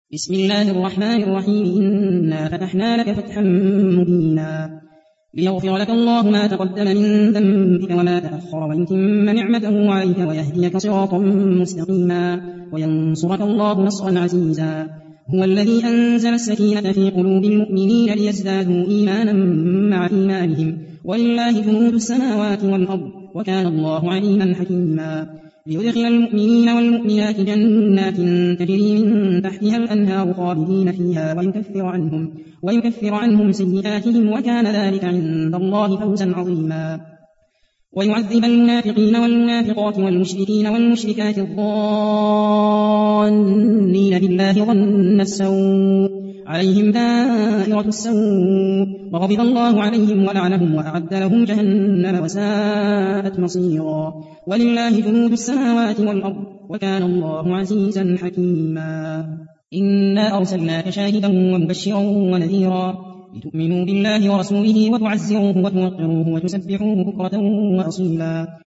بسم الله الرحمن الرحيم إنا فتحنا لك فتحا مبينا ليغفر لك الله ما تقدم من ذنبك وما تأخر ويتم نعمته عليك ويهديك صراطا مستقيما وينصرك الله نصرا عزيزا هو الذي أنزل السكينة في قلوب المؤمنين ليزدادوا إيمانا مع إيمانهم ولله جنود السماوات والأرض وكان الله عليما حكيما ليدخل المؤمنين والمؤمنات جنات تجري من تحتها الأنهار خالدين فيها ويكفر عنهم سيئاتهم وكان ذلك عند الله فوزا عظيما ويعذب المنافقين والمنافقات والمشركين والمشركات الظانين بالله ظن السوء عليهم دائرة السوء وغضب الله عليهم ولعنهم وأعد لهم جهنم وساءت مصيرا ولله جنود السماوات والأرض وكان الله عزيزا حكيما إنا أرسلناك شاهدا ومبشرا ونذيرا لتؤمنوا بالله ورسوله وتعزروه وتوقروه وتسبحوه بكرة وأصيلا